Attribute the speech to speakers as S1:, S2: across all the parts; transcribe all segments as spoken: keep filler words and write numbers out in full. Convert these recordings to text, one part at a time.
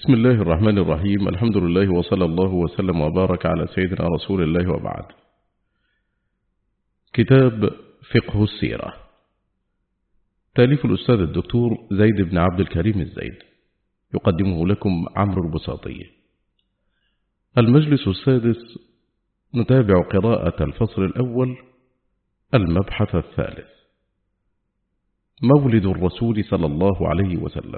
S1: بسم الله الرحمن الرحيم. الحمد لله وصلى الله وسلم وبارك على سيدنا رسول الله وبعد. كتاب فقه السيرة، تأليف الأستاذ الدكتور زيد بن عبد الكريم الزيد، يقدمه لكم عمرو البساطي. المجلس السادس، نتابع قراءة الفصل الأول، المبحث الثالث. مولد الرسول صلى الله عليه وسلم.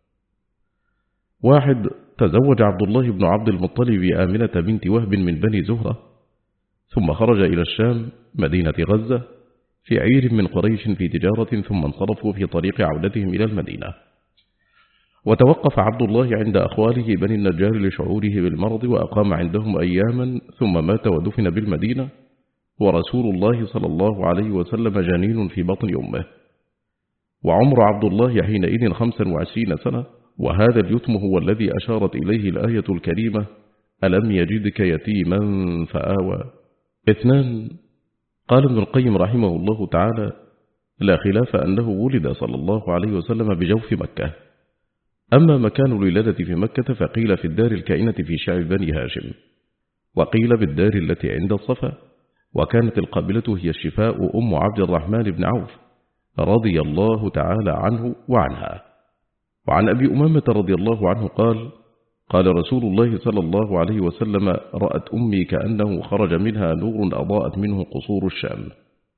S1: واحد، تزوج عبد الله بن عبد المطلب آمنة بنت وهب من بني زهرة، ثم خرج إلى الشام مدينة غزة في عير من قريش في تجارة، ثم انصرفوا في طريق عودتهم إلى المدينة. وتوقف عبد الله عند أخواله بني النجار لشعوره بالمرض، وأقام عندهم أياما، ثم مات ودفن بالمدينة، ورسول الله صلى الله عليه وسلم جنين في بطن أمه. وعمر عبد الله حينئذ خمسا وعشرين سنة، وهذا اليتم هو الذي أشارت إليه الآية الكريمة: ألم يجدك يتيما فآوى. اثنان، قال ابن القيم رحمه الله تعالى: لا خلاف أنه ولد صلى الله عليه وسلم بجوف مكة. أما مكان الولادة في مكة فقيل في الدار الكائنة في شعب بني هاشم، وقيل بالدار التي عند الصفا، وكانت القابلة هي الشفاء أم عبد الرحمن بن عوف رضي الله تعالى عنه وعنها. وعن أبي أمامة رضي الله عنه قال: قال رسول الله صلى الله عليه وسلم: رأت أمي كأنه خرج منها نور أضاءت منه قصور الشام.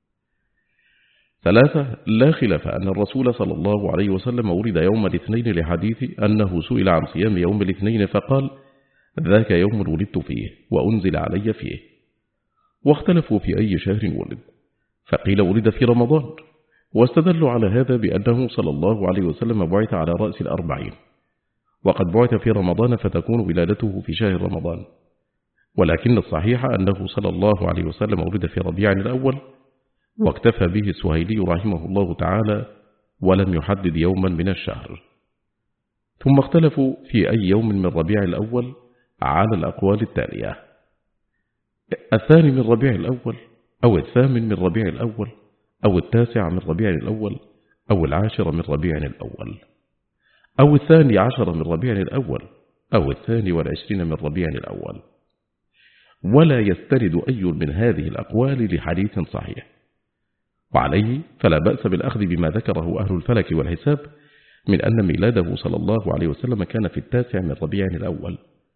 S1: ثلاثة، لا خلاف أن الرسول صلى الله عليه وسلم ولد يوم الاثنين، لحديث أنه سئل عن صيام يوم الاثنين فقال: ذاك يوم ولدت فيه وأنزل علي فيه. واختلفوا في أي شهر ولد، فقيل ولد في رمضان، واستدلوا على هذا بأنه صلى الله عليه وسلم بعث على رأس الأربعين، وقد بعث في رمضان فتكون ولادته في شهر رمضان. ولكن الصحيح أنه صلى الله عليه وسلم ولد في ربيع الأول، واكتفى به السهيلي رحمه الله تعالى، ولم يحدد يوما من الشهر. ثم اختلفوا في أي يوم من ربيع الأول على الأقوال التالية: الثاني من ربيع الأول، أو الثامن من ربيع الأول، أو التاسع من ربيع الأول، أو العاشر من ربيع الأول، أو الثاني عشر من ربيع الأول، أو الثاني والعشرين من ربيع الأول. ولا يستند أي من هذه الأقوال لحديث صحيح، وعليه فلا بأس بالأخذ بما ذكره أهل الفلك والحساب من أن ميلاده صلى الله عليه وسلم كان في التاسع من ربيع الأول،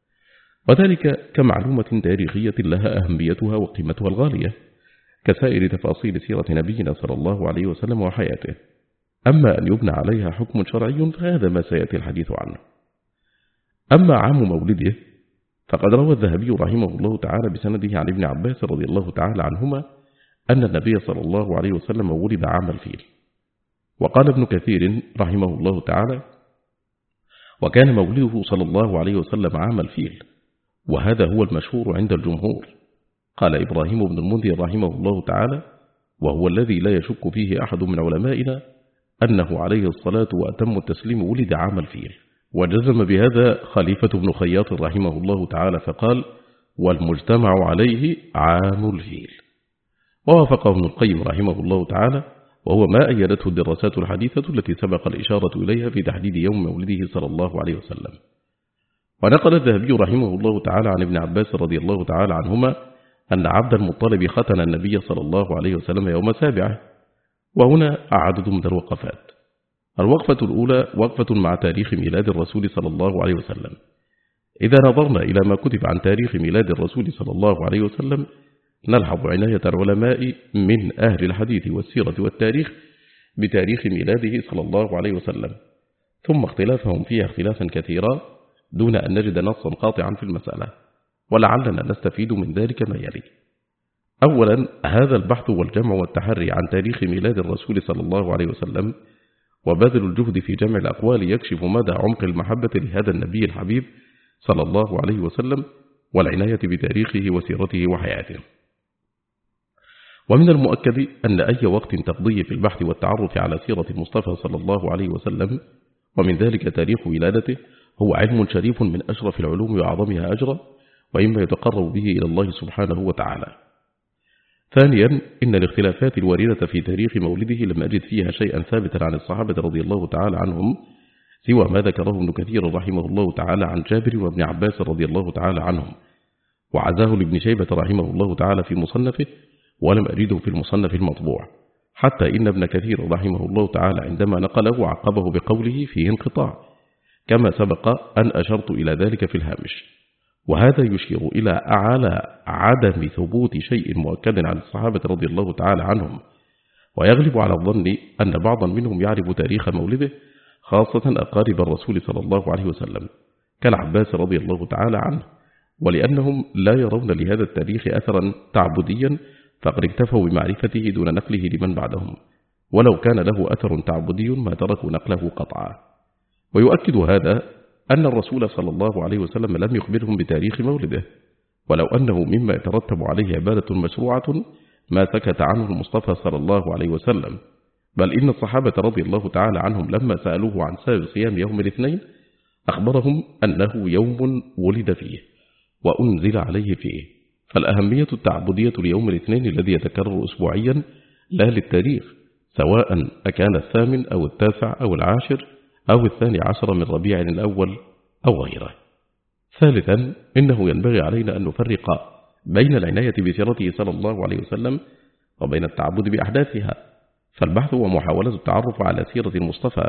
S1: وذلك كمعلومة تاريخية لها أهميتها وقيمتها الغالية كسائر تفاصيل سيرة نبينا صلى الله عليه وسلم وحياته. أما أن يبنى عليها حكم شرعي فهذا ما سيأتي الحديث عنه. أما عام مولده فقد روى الذهبي رحمه الله تعالى بسنده عن ابن عباس رضي الله تعالى عنهما أن النبي صلى الله عليه وسلم ولد عام الفيل. وقال ابن كثير رحمه الله تعالى: وكان مولده صلى الله عليه وسلم عام الفيل، وهذا هو المشهور عند الجمهور. قال إبراهيم بن المنذر رحمه الله تعالى: وهو الذي لا يشك فيه أحد من علمائنا أنه عليه الصلاة وأتم التسليم ولد عام الفيل. وجزم بهذا خليفة بن خياط رحمه الله تعالى فقال: والمجتمع عليه عام الفيل. ووافقه ابن القيم رحمه الله تعالى، وهو ما أيدته الدراسات الحديثة التي سبق الإشارة إليها في تحديد يوم مولده صلى الله عليه وسلم. ونقل الذهبي رحمه الله تعالى عن ابن عباس رضي الله تعالى عنهما أن عبد المطلب ختن النبي صلى الله عليه وسلم يوم سابعه. وهنا عدد من الوقفات. الوقفة الأولى وقفة مع تاريخ ميلاد الرسول صلى الله عليه وسلم. إذا نظرنا إلى ما كتب عن تاريخ ميلاد الرسول صلى الله عليه وسلم نلحظ عناية العلماء من أهل الحديث والسيرة والتاريخ بتاريخ ميلاده صلى الله عليه وسلم، ثم اختلافهم فيها اختلافا كثيرا دون أن نجد نصا قاطعا في المسألة، ولعلنا نستفيد من ذلك ما يلي. أولا، هذا البحث والجمع والتحري عن تاريخ ميلاد الرسول صلى الله عليه وسلم وبذل الجهد في جمع الأقوال يكشف مدى عمق المحبة لهذا النبي الحبيب صلى الله عليه وسلم والعناية بتاريخه وسيرته وحياته. ومن المؤكد أن أي وقت تقضي في البحث والتعرف على سيرة المصطفى صلى الله عليه وسلم، ومن ذلك تاريخ ولادته، هو علم شريف من أشرف العلوم وأعظمها أجرا، وإما يتقرب به إلى الله سبحانه وتعالى. ثانيا، إن الاختلافات الواردة في تاريخ مولده لم أجد فيها شيئا ثابتا عن الصحابة رضي الله تعالى عنهم سوى ما ذكره ابن كثير رحمه الله تعالى عن جابر وابن عباس رضي الله تعالى عنهم، وعزاه لابن شيبة رحمه الله تعالى في مصنفه، ولم أجده في المصنف المطبوع، حتى إن ابن كثير رحمه الله تعالى عندما نقله عقبه بقوله فيه انقطاع، كما سبق أن أشرت إلى ذلك في الهامش. وهذا يشير إلى أعلى عدم ثبوت شيء مؤكد عن الصحابة رضي الله تعالى عنهم، ويغلب على الظن أن بعضا منهم يعرف تاريخ مولده، خاصة أقارب الرسول صلى الله عليه وسلم كالعباس رضي الله تعالى عنه، ولأنهم لا يرون لهذا التاريخ أثرا تعبديا فقد اكتفوا بمعرفته دون نقله لمن بعدهم، ولو كان له أثر تعبدي ما تركوا نقله قطعا. ويؤكد هذا أن الرسول صلى الله عليه وسلم لم يخبرهم بتاريخ مولده، ولو أنه مما يترتب عليه عبادة مشروعة ما سكت عنه المصطفى صلى الله عليه وسلم، بل إن الصحابة رضي الله تعالى عنهم لما سألوه عن سبب صيام يوم الاثنين أخبرهم أنه يوم ولد فيه وأنزل عليه فيه، فالأهمية التعبدية ليوم الاثنين الذي يتكرر أسبوعيا لا للتاريخ، سواء أكان الثامن أو التاسع أو العاشر أو الثاني عشر من ربيع الأول أو غيره. ثالثا، إنه ينبغي علينا أن نفرق بين العناية بسيرته صلى الله عليه وسلم وبين التعبد بأحداثها، فالبحث ومحاولة التعرف على سيرة المصطفى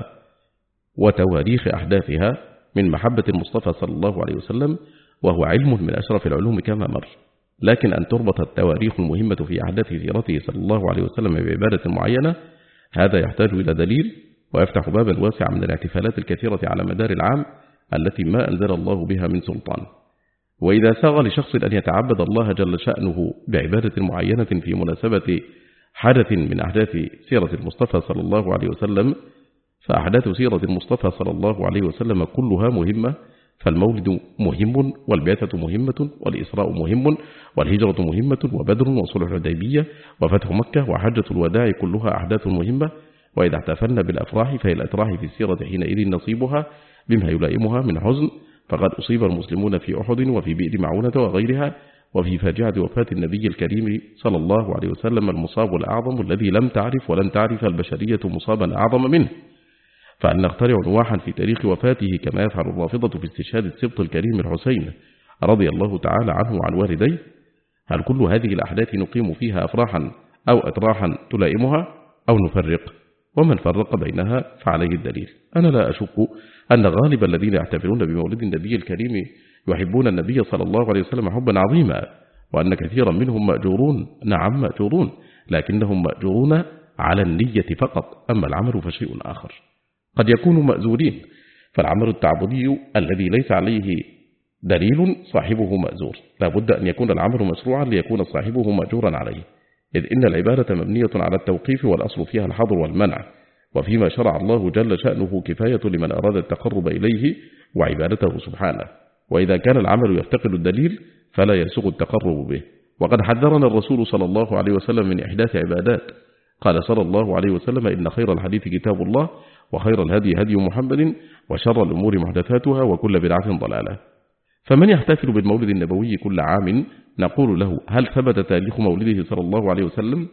S1: وتواريخ أحداثها من محبة المصطفى صلى الله عليه وسلم، وهو علم من أشرف العلوم كما مر، لكن أن تربط التواريخ المهمة في أحداث سيرته صلى الله عليه وسلم بعبادة معينة هذا يحتاج إلى دليل، ويفتح بابا واسعا من الاحتفالات الكثيرة على مدار العام التي ما أنزل الله بها من سلطان. وإذا ساغ لشخص أن يتعبد الله جل شأنه بعبادة معينة في مناسبة حدث من أحداث سيرة المصطفى صلى الله عليه وسلم، فأحداث سيرة المصطفى صلى الله عليه وسلم كلها مهمة، فالمولد مهم، والبعثة مهمة، والإسراء مهم، والهجرة مهمة، وبدر وصلح الحديبية وفتح مكة وحجة الوداع كلها أحداث مهمة. وإذا احتفلنا بالأفراح فهي الأتراح في السيرة حينئذ نصيبها بما يلائمها من حزن، فقد أصيب المسلمون في أحد وفي بئر معونة وغيرها، وفي فاجعة وفاة النبي الكريم صلى الله عليه وسلم المصاب الأعظم الذي لم تعرف ولن تعرف البشرية مصابا أعظم منه. فأن نخترع نواحا في تاريخ وفاته كما يفعل الرافضة في استشهاد السبط الكريم الحسين رضي الله تعالى عنه وعن والديه، هل كل هذه الأحداث نقيم فيها أفراحا أو أتراحا تلائمها أو نفرق؟ ومن فرق بينها فعليه الدليل. أنا لا أشك أن غالب الذين يحتفلون بمولد النبي الكريم يحبون النبي صلى الله عليه وسلم حبا عظيما، وأن كثيرا منهم مأجورون، نعم مأجورون، لكنهم مأجورون على النية فقط، أما العمل فشيء آخر. قد يكونوا مأزورين، فالعمل التعبدي الذي ليس عليه دليل صاحبه مأزور، لا بد أن يكون العمل مشروعا ليكون صاحبه مأجورا عليه، إذ إن العبادة مبنية على التوقيف والأصل فيها الحظر والمنع، وفيما شرع الله جل شأنه كفاية لمن أراد التقرب إليه وعبادته سبحانه، وإذا كان العمل يفتقد الدليل فلا يسوغ التقرب به. وقد حذرنا الرسول صلى الله عليه وسلم من إحداث عبادات، قال صلى الله عليه وسلم: إن خير الحديث كتاب الله، وخير الهدي هدي محمد، وشر الأمور محدثاتها، وكل بدعة ضلالة. فمن يحتفل بالمولد النبوي كل عام نقول له: هل ثبت تاريخ مولده صلى الله عليه وسلم؟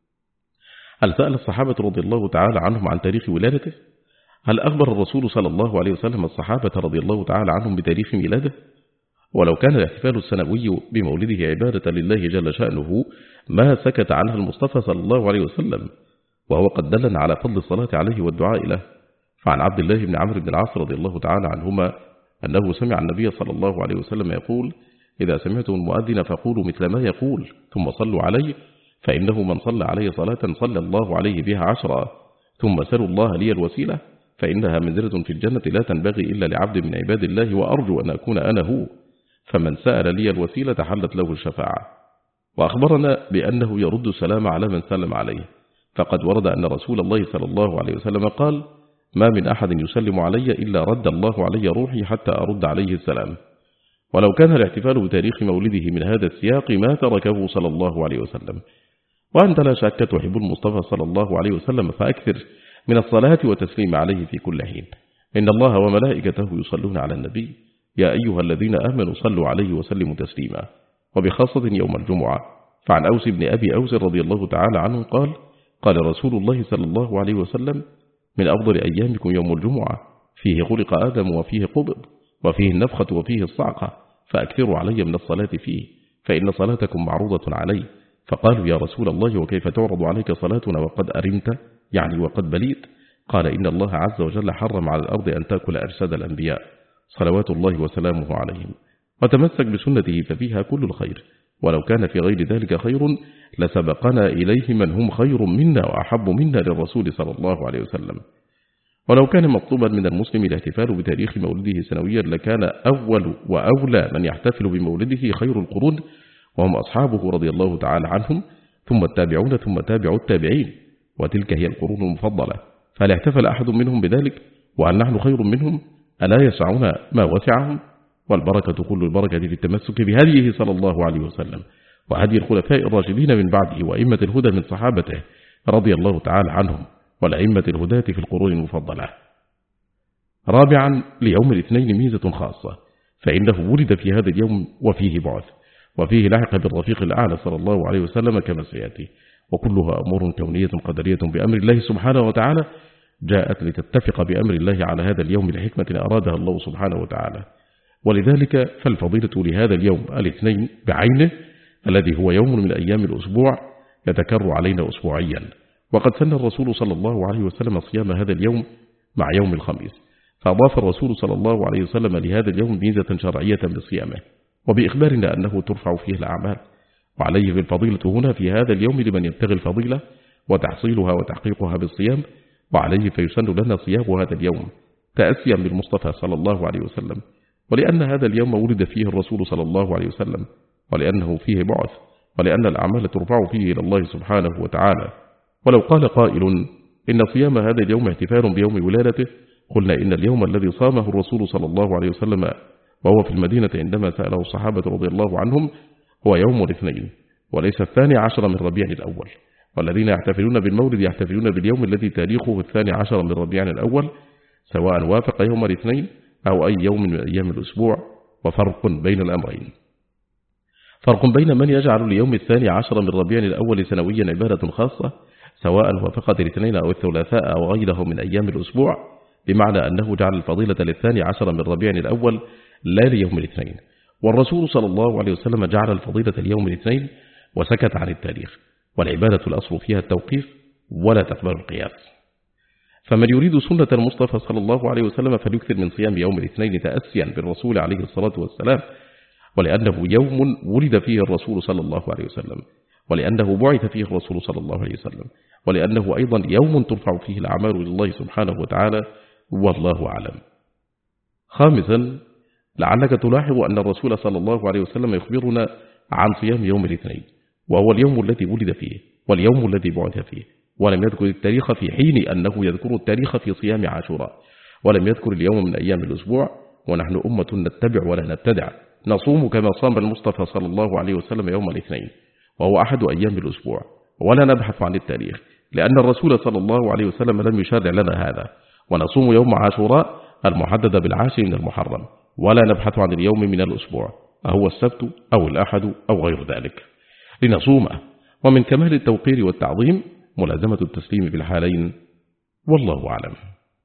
S1: هل سأل الصحابة رضي الله تعالى عنهم عن تاريخ ولادته؟ هل أخبر الرسول صلى الله عليه وسلم الصحابة رضي الله تعالى عنهم بتاريخ ميلاده؟ ولو كان الاحتفال السنوي بمولده عبادة لله جل شأنه ما سكت عنها المصطفى صلى الله عليه وسلم، وهو قد دلنا على فضل الصلاة عليه والدعاء له. فعن عبد الله بن عمرو بن العاص رضي الله تعالى عنهما أنه سمع النبي صلى الله عليه وسلم يقول: إذا سمعتم المؤذن فقولوا مثل ما يقول ثم صلوا عليه، فإنه من صلى عليه صلاة صلى الله عليه بها عشرا، ثم سلوا الله لي الوسيلة فإنها منزلة في الجنة لا تنبغي إلا لعبد من عباد الله، وأرجو أن أكون أنا هو، فمن سأل لي الوسيلة حلت له الشفاعة. وأخبرنا بأنه يرد السلام على من سلم عليه، فقد ورد أن رسول الله صلى الله عليه وسلم قال: ما من أحد يسلم علي إلا رد الله علي روحي حتى أرد عليه السلام. ولو كان الاحتفال بتاريخ مولده من هذا السياق ما تركه صلى الله عليه وسلم. وأنت لا شك تحب المصطفى صلى الله عليه وسلم، فأكثر من الصلاة وتسليم عليه في كل حين. إن الله وملائكته يصلون على النبي، يا أيها الذين آمنوا صلوا عليه وسلموا تسليما، وبخاصة يوم الجمعة. فعن أوس بن أبي أوس رضي الله تعالى عنه قال: قال رسول الله صلى الله عليه وسلم: من أفضل أيامكم يوم الجمعة، فيه خلق آدم وفيه قبض وفيه النفخة وفيه الصعقة، فأكثروا علي من الصلاة فيه، فإن صلاتكم معروضة علي. فقالوا يا رسول الله وكيف تعرض عليك صلاتنا وقد أرمت، يعني وقد بليت؟ قال إن الله عز وجل حرم على الأرض أن تأكل أجساد الأنبياء صلوات الله وسلامه عليهم، وتمسك بسنته ففيها كل الخير، ولو كان في غير ذلك خير لسبقنا إليه من هم خير منا وأحب منا للرسول صلى الله عليه وسلم. ولو كان مطلوبا من المسلم الاحتفال بتاريخ مولده سنويا لكان أول وأولى من يحتفل بمولده خير القرون، وهم أصحابه رضي الله تعالى عنهم، ثم التابعون ثم تابعوا التابعين، وتلك هي القرون المفضلة. فهل احتفل أحد منهم بذلك وأن نحن خير منهم؟ ألا يسعنا ما وسعهم؟ والبركة كل البركة في التمسك بهديه صلى الله عليه وسلم وهدي الخلفاء الراشدين من بعده وأئمة الهدى من صحابته رضي الله تعالى عنهم والأئمة الهداة في القرون المفضلة. رابعا، ليوم الاثنين ميزة خاصة، فإنه ولد في هذا اليوم وفيه بعث، وفيه لحق بالرفيق الأعلى صلى الله عليه وسلم كما سيأتي، وكلها أمور كونية قدرية بأمر الله سبحانه وتعالى، جاءت لتتفق بأمر الله على هذا اليوم لحكمة أرادها الله سبحانه وتعالى. ولذلك فالفضيلة لهذا اليوم الاثنين بعينه الذي هو يوم من أيام الأسبوع يتكرر علينا أسبوعيا، وقد سن الرسول صلى الله عليه وسلم صيام هذا اليوم مع يوم الخميس، فأضاف الرسول صلى الله عليه وسلم لهذا اليوم ميزة شرعية بصيامه، وبإخبارنا أنه ترفع فيه الأعمال، وعليه بالفضيلة هنا في هذا اليوم لمن يبتغي الفضيلة وتحصيلها وتحقيقها بالصيام، وعليه فيسن لنا صيام هذا اليوم تأسيا بالمصطفى صلى الله عليه وسلم، ولأن هذا اليوم ولد فيه الرسول صلى الله عليه وسلم، ولأنه فيه بعث، ولأن الأعمال ترفع فيه إلى الله سبحانه وتعالى. ولو قال قائل إن صيام هذا اليوم احتفال بيوم ولادته، قلنا إن اليوم الذي صامه الرسول صلى الله عليه وسلم وهو في المدينة عندما سأله الصحابة رضي الله عنهم هو يوم الاثنين، وليس الثاني عشر من ربيع الأول، والذين يحتفلون بالمولد يحتفلون باليوم الذي تاريخه الثاني عشر من ربيع الأول، سواء وافق يوم الاثنين أو أي يوم من أيام الأسبوع. وفرق بين الأمرين، فرق بين من يجعل ليوم الثاني عشر من ربيع الأول سنويا عبادة خاصة سواء وافقت الاثنين أو الثلاثاء أو غيره من أيام الأسبوع، بمعنى أنه جعل الفضيلة للثاني عشر من ربيع الأول لا ليوم الاثنين، والرسول صلى الله عليه وسلم جعل الفضيلة ليوم الاثنين وسكت عن التاريخ، والعبادة الأصل فيها التوقيف ولا تقبل القياس. فمن يريد سنة المصطفى صلى الله عليه وسلم فليكثر من صيام يوم الاثنين تأسيا بالرسول عليه الصلاة والسلام، ولأنه يوم ولد فيه الرسول صلى الله عليه وسلم، ولأنه بعث فيه الرسول صلى الله عليه وسلم، ولأنه أيضا يوم ترفع فيه الأعمال إلى الله سبحانه وتعالى، والله أعلم. خامسا، لعلك تلاحظ أن الرسول صلى الله عليه وسلم يخبرنا عن صيام يوم الاثنين، وهو اليوم الذي ولد فيه واليوم الذي بعث فيه، ولم يذكر التاريخ في حين أنه يذكر التاريخ في صيام عاشوراء، ولم يذكر اليوم من أيام الأسبوع، ونحن أمة نتبع ولا نبتدع، نصوم كما صام المصطفى صلى الله عليه وسلم يوم الاثنين وهو أحد أيام الأسبوع، ولا نبحث عن التاريخ لأن الرسول صلى الله عليه وسلم لم يشرع لنا هذا، ونصوم يوم عاشوراء المحدد بالعاشر من المحرم، ولا نبحث عن اليوم من الأسبوع أهو السبت أو الأحد أو غير ذلك لنصومه. ومن كمال التوقير والتعظيم ملازمة التسليم بالحالين، والله أعلم.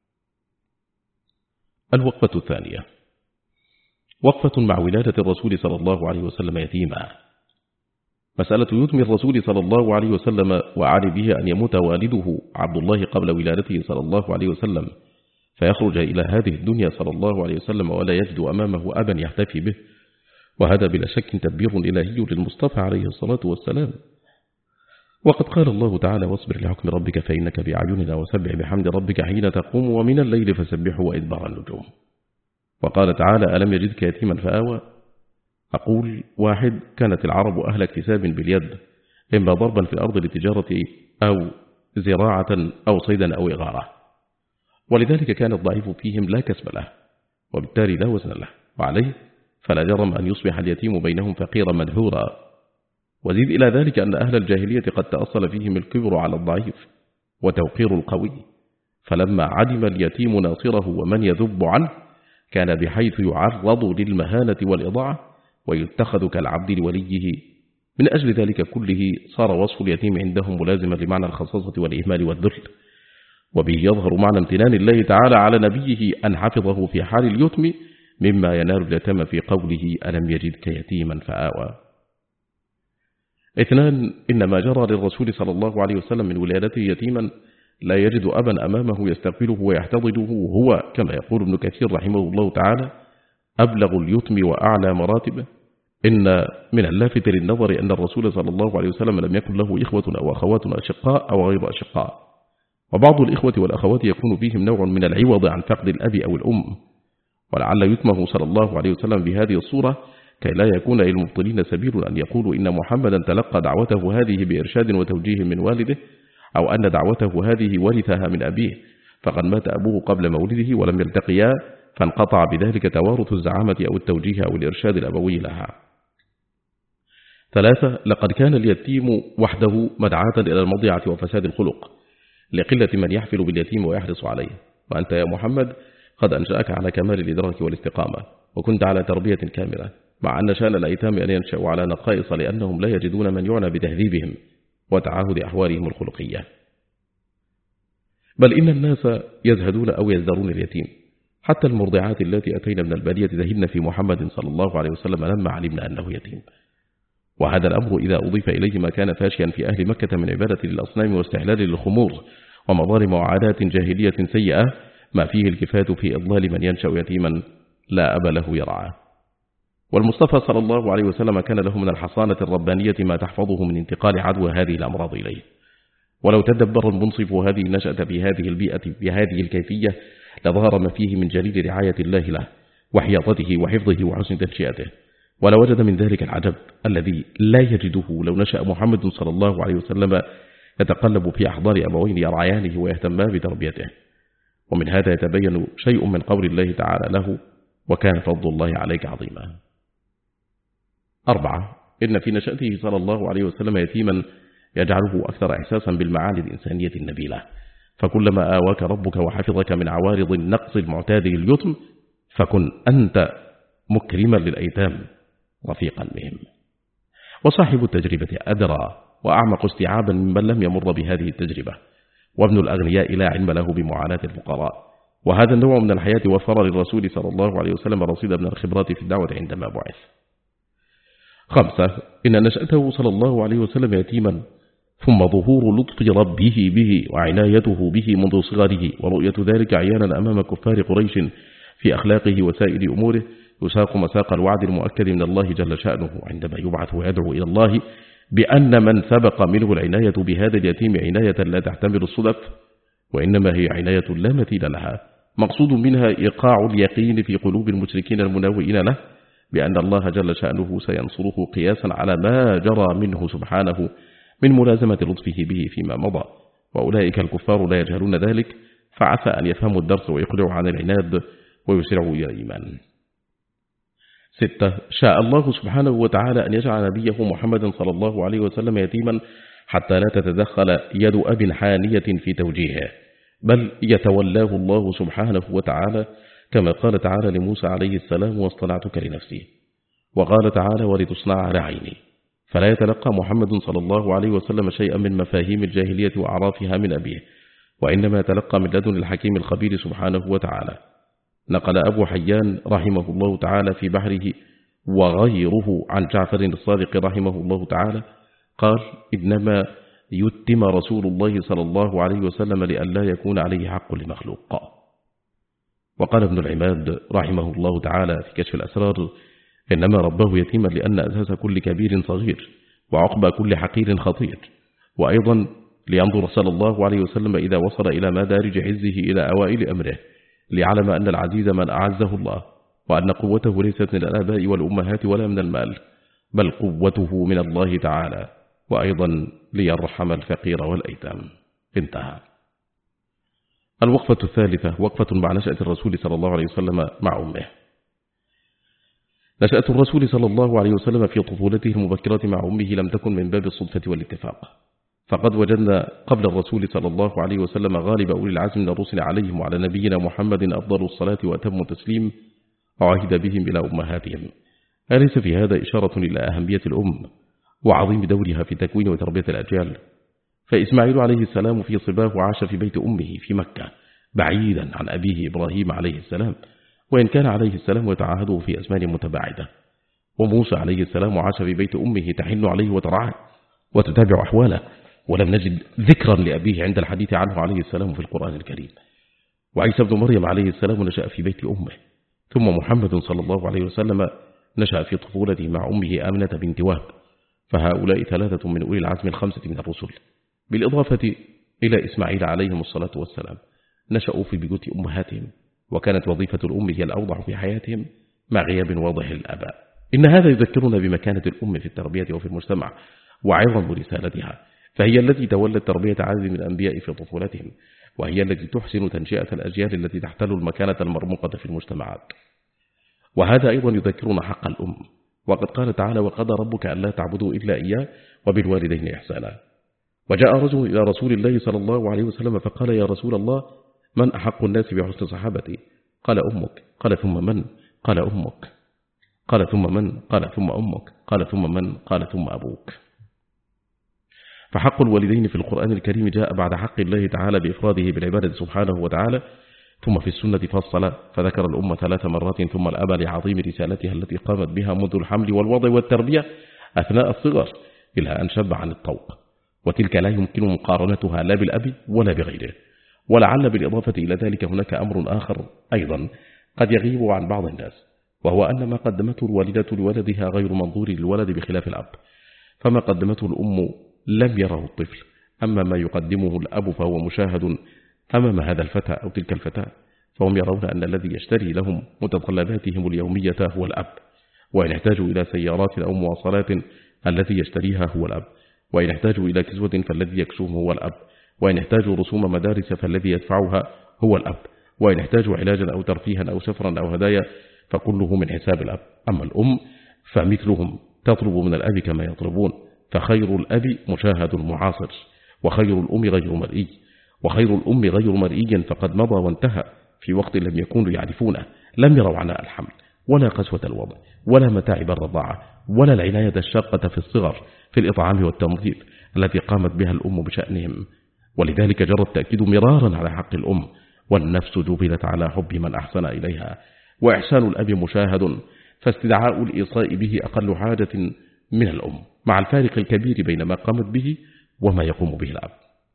S1: الوقفة الثانية، وقفة مع ولادة الرسول صلى الله عليه وسلم يتيما. مسألة يتم الرسول صلى الله عليه وسلم وأعني به أن يموت والده عبد الله قبل ولادته صلى الله عليه وسلم، فيخرج إلى هذه الدنيا صلى الله عليه وسلم ولا يجد أمامه أبا يحتفي به، وهذا بلا شك تدبير إلهي للمصطفى عليه الصلاة والسلام. وقد قال الله تعالى: واصبر لحكم ربك فإنك بأعيننا وسبح بحمد ربك حين تقوم ومن الليل فسبحه وإدبار النجوم. وقال تعالى: ألم يجدك يتيما فآوى. أقول: واحد، كانت العرب أهل اكتساب باليد، إما ضربا في الأرض للتجارة أو زراعة أو صيدا أو إغارة، ولذلك كان الضعيف فيهم لا كسب له، وبالتالي لا وزن له، وعليه فلا جرم أن يصبح اليتيم بينهم فقيرا منحورا. وزيد إلى ذلك أن أهل الجاهلية قد تأصل فيهم الكبر على الضعيف وتوقير القوي، فلما علم اليتيم ناصره ومن يذب عنه كان بحيث يعرض للمهانة والإضاعة ويتخذ كالعبد لوليه. من أجل ذلك كله صار وصف اليتيم عندهم ملازما لمعنى الخصاصة والإهمال والذل، وبه يظهر معنى امتنان الله تعالى على نبيه أن حفظه في حال اليتم، مما ينال اليتم في قوله ألم يجدك يتيما فآوى. اثنان، إنما جرى للرسول صلى الله عليه وسلم من ولادته يتيما لا يجد أبا أمامه يستقبله ويحتضنه، هو كما يقول ابن كثير رحمه الله تعالى أبلغ اليتم وأعلى مراتبه. إن من اللافت للنظر أن الرسول صلى الله عليه وسلم لم يكن له إخوة أو أخوات أشقاء أو غير أشقاء، وبعض الإخوة والأخوات يكون فيهم نوع من العوض عن فقد الأب أو الأم، ولعل يتمه صلى الله عليه وسلم بهذه الصورة كي لا يكون للمبطلين سبيل أن يقولوا إن محمدا تلقى دعوته هذه بإرشاد وتوجيه من والده، أو أن دعوته هذه ورثها من أبيه، فقد مات أبوه قبل مولده ولم يلتقيا، فانقطع بذلك توارث الزعامة أو التوجيه أو الإرشاد الأبوي لها. ثلاثة، لقد كان اليتيم وحده مدعاة إلى المضيعة وفساد الخلق، لقلة من يحفل باليتيم ويحرص عليه، وأنت يا محمد قد أنشأك على كمال الإدراك والاستقامة، وكنت على تربية كاملة، مع أن شأن الأيتام أن ينشأوا على نقائص لأنهم لا يجدون من يعنى بتهذيبهم وتعاهد أحوالهم الخلقية. بل إن الناس يزهدون أو يزدرون اليتيم، حتى المرضعات التي أتينا من البادية زهدن في محمد صلى الله عليه وسلم لما علمنا أنه يتيم. وهذا الأمر إذا أضيف إليه ما كان فاشيا في أهل مكة من عبادة للأصنام واستحلال للخمور ومظالم وعادات جاهلية سيئة، ما فيه الكفاية في إضلال من ينشأ يتيما لا أب له يرعاه. والمصطفى صلى الله عليه وسلم كان له من الحصانة الربانية ما تحفظه من انتقال عدوى هذه الأمراض إليه. ولو تدبر المنصف هذه النشأة بهذه البيئة بهذه الكيفية لظهر ما فيه من جليل رعاية الله له وحياطته وحفظه وحسن تنشئته، ولوجد من ذلك العجب الذي لا يجده لو نشأ محمد صلى الله عليه وسلم يتقلب في أحضان أبوين يرعيانه ويهتما بتربيته. ومن هذا يتبين شيء من قول الله تعالى له وكان فضل الله عليك عظيما. أربعة، إن في نشأته صلى الله عليه وسلم يتيما يجعله أكثر إحساسا بالمعاني الإنسانية النبيلة، فكلما آواك ربك وحفظك من عوارض النقص المعتاد لليتم فكن أنت مكرما للأيتام رفيقا بهم. وصاحب التجربة أدرى وأعمق استيعابا ممن لم يمر بهذه التجربة، وابن الأغنياء لا علم له بمعاناة الفقراء، وهذا النوع من الحياة وفر للرسول صلى الله عليه وسلم رصيد من الخبرات في الدعوة عندما بعث. خمسة، إن نشأته صلى الله عليه وسلم يتيما ثم ظهور لطف ربه به وعنايته به منذ صغره ورؤية ذلك عيانا أمام كفار قريش في أخلاقه وسائر أموره يساق مساق الوعد المؤكد من الله جل شأنه عندما يبعث ويدعو إلى الله بأن من سبق منه العناية بهذا اليتيم عناية لا تحتمل الصدف، وإنما هي عناية لا مثيل لها، مقصود منها إيقاع اليقين في قلوب المشركين المناوئين له بأن الله جل شأنه سينصره قياسا على ما جرى منه سبحانه من ملازمة لطفه به فيما مضى، وأولئك الكفار لا يجهلون ذلك، فعسى أن يفهموا الدرس ويقلعوا عن العناد ويسرعوا إلى الإيمان. ستة، شاء الله سبحانه وتعالى أن يجعل نبيه محمد صلى الله عليه وسلم يتيما حتى لا تتدخل يد أب حانية في توجيهه، بل يتولاه الله سبحانه وتعالى كما قال تعالى لموسى عليه السلام واصطنعتك لنفسي، وقال تعالى ولتصنع على عيني، فلا يتلقى محمد صلى الله عليه وسلم شيئا من مفاهيم الجاهلية وأعرافها من أبيه، وإنما يتلقى من لدن الحكيم الخبير سبحانه وتعالى. نقل أبو حيان رحمه الله تعالى في بحره وغيره عن جعفر الصادق رحمه الله تعالى قال إنما يتم رسول الله صلى الله عليه وسلم لئلا يكون عليه حق لمخلوق. وقال ابن العماد رحمه الله تعالى في كشف الأسرار إنما رباه يتيما لأن أساس كل كبير صغير وعقبى كل حقير خطير، وأيضا لينظر صلى الله عليه وسلم إذا وصل إلى مدارج عزه إلى أوائل أمره ليعلم أن العزيز من أعزه الله، وأن قوته ليست من الآباء والأمهات ولا من المال، بل قوته من الله تعالى، وأيضا ليرحم الفقير والأيتام. انتهى. الوقفة الثالثة وقفة مع نشأة الرسول صلى الله عليه وسلم مع أمه. نشأة الرسول صلى الله عليه وسلم في طفولته المبكرة مع أمه لم تكن من باب الصدفة والاتفاق، فقد وجدنا قبل الرسول صلى الله عليه وسلم غالب أولي العزم من الرسل عليهم وعلى نبينا محمد أفضل الصلاة وأتم التسليم وعهد بهم إلى أمهاتهم. أليس في هذا إشارة إلى أهمية الأم وعظيم دورها في تكوين وتربية الأجيال؟ فإسماعيل عليه السلام في صباه عاش في بيت أمه في مكة بعيدا عن أبيه إبراهيم عليه السلام، وإن كان عليه السلام يتعاهده في أزمان متباعدة. وموسى عليه السلام عاش في بيت أمه تحن عليه وترعاه وتتابع أحواله، ولم نجد ذكرا لأبيه عند الحديث عنه عليه السلام في القرآن الكريم. وعيسى بن مريم عليه السلام نشأ في بيت أمه. ثم محمد صلى الله عليه وسلم نشأ في طفولته مع أمه آمنة بنت وهب. فهؤلاء ثلاثة من أولي العزم الخمسة من الرسل، بالإضافة إلى إسماعيل عليهم الصلاة والسلام، نشأوا في بيوت أمهاتهم، وكانت وظيفة الأم هي الأوضح في حياتهم مع غياب واضح للآباء. إن هذا يذكرنا بمكانة الأم في التربية وفي المجتمع وعظم رسالتها، فهي التي تولت تربية عدد من الأنبياء في طفولتهم، وهي التي تحسن تنشئة الأجيال التي تحتل المكانة المرموقة في المجتمعات. وهذا أيضا يذكرنا حق الأم، وقد قال تعالى: وقضى ربك ألا تعبدوا إلا إياه وبالوالدين إحسانا. وجاء رجل إلى رسول الله صلى الله عليه وسلم فقال: يا رسول الله، من أحق الناس بحسن صحابتي؟ قال: أمك. قال: ثم من؟ قال: أمك. قال: ثم من؟ قال: ثم أمك. قال: ثم من؟ قال: ثم أبوك. فحق الوالدين في القرآن الكريم جاء بعد حق الله تعالى بإفراده بالعبادة سبحانه وتعالى، ثم في السنة فصل فذكر الأمة ثلاث مرات، ثم الأب لعظيم رسالتها التي قامت بها منذ الحمل والوضع والتربية أثناء الصغر إلى أن شب عن الطوق، وتلك لا يمكن مقارنتها لا بالأب ولا بغيره. ولعل بالإضافة إلى ذلك هناك أمر آخر أيضا قد يغيب عن بعض الناس، وهو أن ما قدمته الوالدة لولدها غير منظور للولد بخلاف الأب. فما قدمته الأم لم يره الطفل، أما ما يقدمه الأب فهو مشاهد أمام هذا الفتى أو تلك الفتاة، فهم يرون أن الذي يشتري لهم متطلباتهم اليومية هو الأب، وإن احتاجوا إلى سيارات أو مواصلات الذي يشتريها هو الأب، وإن احتاجوا إلى كسوة فالذي يكسوه هو الأب، وإن احتاجوا رسوم مدارس فالذي يدفعها هو الأب، وإن احتاجوا علاجا أو ترفيها أو سفرا أو هدايا فكله من حساب الأب. أما الأم فمثلهم تطلب من الأب كما يطلبون، فخير الأب مشاهد معاصر، وخير الأم غير مرئي، وخير الأم غير مرئي فقد مضى وانتهى في وقت لم يكونوا يعرفونه، لم يروا عناء الحمل ولا قسوة الوضع ولا متاعب الرضاعة ولا العناية الشاقة في الصغر في الإطعام والتمضيد التي قامت بها الأم بشأنهم. ولذلك جرى التأكيد مرارا على حق الأم، والنفس جبلت على حب من أحسن إليها، وإحسان الأب مشاهد، فاستدعاء الإيصاء به أقل حاجة من الأم، مع الفارق الكبير بين ما قامت به وما يقوم به الأب.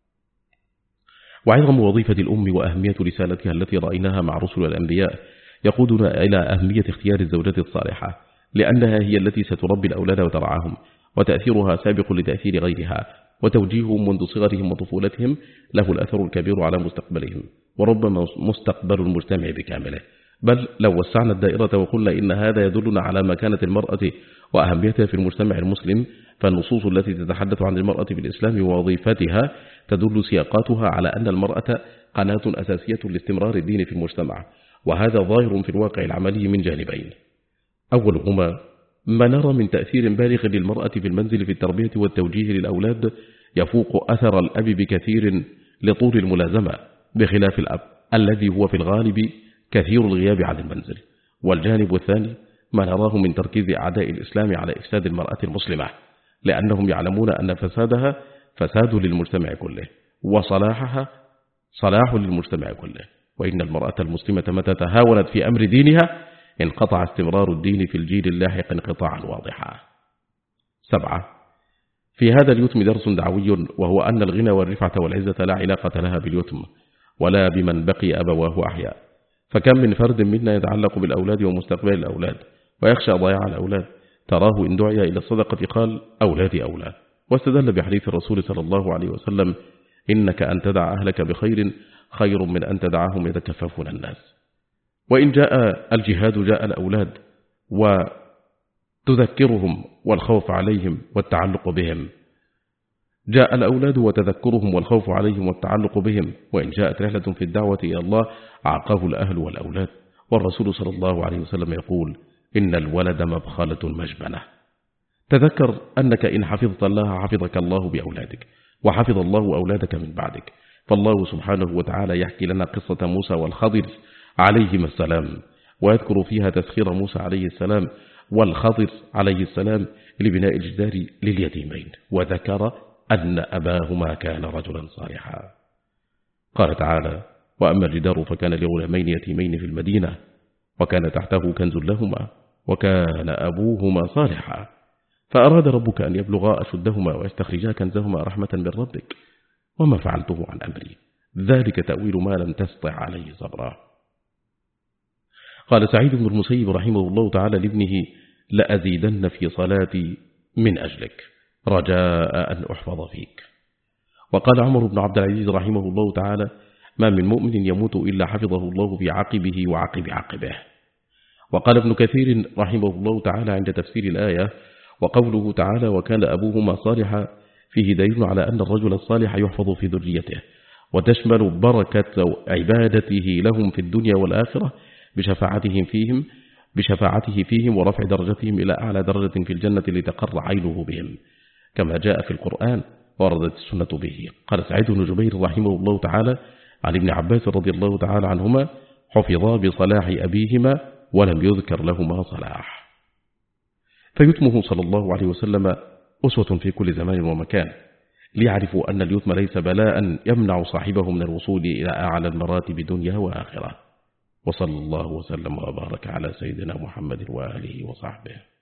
S1: وعظم وظيفة الأم وأهمية رسالتها التي رأيناها مع رسل الأنبياء يقودنا إلى أهمية اختيار الزوجة الصالحة، لأنها هي التي ستربي الأولاد وترعاهم، وتأثيرها سابق لتأثير غيرها، وتوجيههم منذ صغرهم وطفولتهم له الأثر الكبير على مستقبلهم، وربما مستقبل المجتمع بكامله. بل لو وسعنا الدائرة وقلنا إن هذا يدلنا على مكانة المرأة وأهميتها في المجتمع المسلم، فالنصوص التي تتحدث عن المرأة في الإسلام ووظيفتها تدل سياقاتها على أن المرأة قناة أساسية لاستمرار الدين في المجتمع، وهذا ظاهر في الواقع العملي من جانبين. أولهما ما نرى من تأثير بالغ للمرأة في المنزل في التربية والتوجيه للأولاد يفوق أثر الأب بكثير لطول الملازمة، بخلاف الأب الذي هو في الغالب كثير الغياب عن المنزل. والجانب الثاني ما نراه من تركيز أعداء الإسلام على إفساد المرأة المسلمة، لأنهم يعلمون أن فسادها فساد للمجتمع كله، وصلاحها صلاح للمجتمع كله، وإن المرأة المسلمة متى تهاونت في أمر دينها انقطع استمرار الدين في الجيل اللاحق انقطاعا واضحا. سبعة، في هذا اليتم درس دعوي، وهو أن الغنى والرفعة والعزة لا علاقة لها باليتم ولا بمن بقي أبواه أحياء. فكم من فرد منا يتعلق بالأولاد ومستقبل الأولاد ويخشى ضياع الأولاد، تراه إن دعي إلى الصدقة قال أولادي أولاد، واستدل بحديث الرسول صلى الله عليه وسلم إنك أن تدع أهلك بخير خير من أن تدعهم يتكففون الناس. وإن جاء الجهاد جاء الأولاد وتذكرهم والخوف عليهم والتعلق بهم، جاء الأولاد وتذكرهم والخوف عليهم والتعلق بهم. وإن جاءت رحلة في الدعوة إلى الله عقاه الأهل والأولاد، والرسول صلى الله عليه وسلم يقول إن الولد مبخلة مجبنة. تذكر أنك إن حفظت الله حفظك الله بأولادك، وحفظ الله أولادك من بعدك. فالله سبحانه وتعالى يحكي لنا قصة موسى والخضر عليهما السلام، ويذكر فيها تسخير موسى عليه السلام والخضر عليه السلام لبناء الجدار لليتيمين، وذكر أن أباهما كان رجلا صالحا. قال تعالى: وأما الجدار فكان لغلامين يتيمين في المدينة وكان تحته كنز لهما وكان أبوهما صالحا فأراد ربك أن يبلغا أشدهما ويستخرجا كنزهما رحمة من ربك وما فعلته عن أمري ذلك تأويل ما لم تستطع عليه صبرا. قال سعيد بن المسيب رحمه الله تعالى لابنه: لأزيدن في صلاتي من أجلك رجاء أن أحفظ فيك. وقال عمر بن عبد العزيز رحمه الله تعالى: ما من مؤمن يموت إلا حفظه الله في عقبه وعقب عقبه. وقال ابن كثير رحمه الله تعالى عند تفسير الآية: وقوله تعالى وكان أبوهما صالحا فيه دليل على أن الرجل الصالح يحفظ في ذريته وتشمل بركة عبادته لهم في الدنيا والآخرة بشفاعتهم فيهم بشفاعته فيهم ورفع درجتهم إلى أعلى درجة في الجنة لتقر عينه بهم كما جاء في القرآن وردت السنة به. قال سعيد بن جبير رحمه الله تعالى عن ابن عباس رضي الله تعالى عنهما: حفظا بصلاح أبيهما ولم يذكر لهما صلاح. فيتمه صلى الله عليه وسلم أسوة في كل زمان ومكان ليعرفوا أن اليتم ليس بلاء يمنع صاحبه من الوصول إلى أعلى المراتب دنيا وآخرة. وصلى الله وسلم وبارك على سيدنا محمد وآله وصحبه.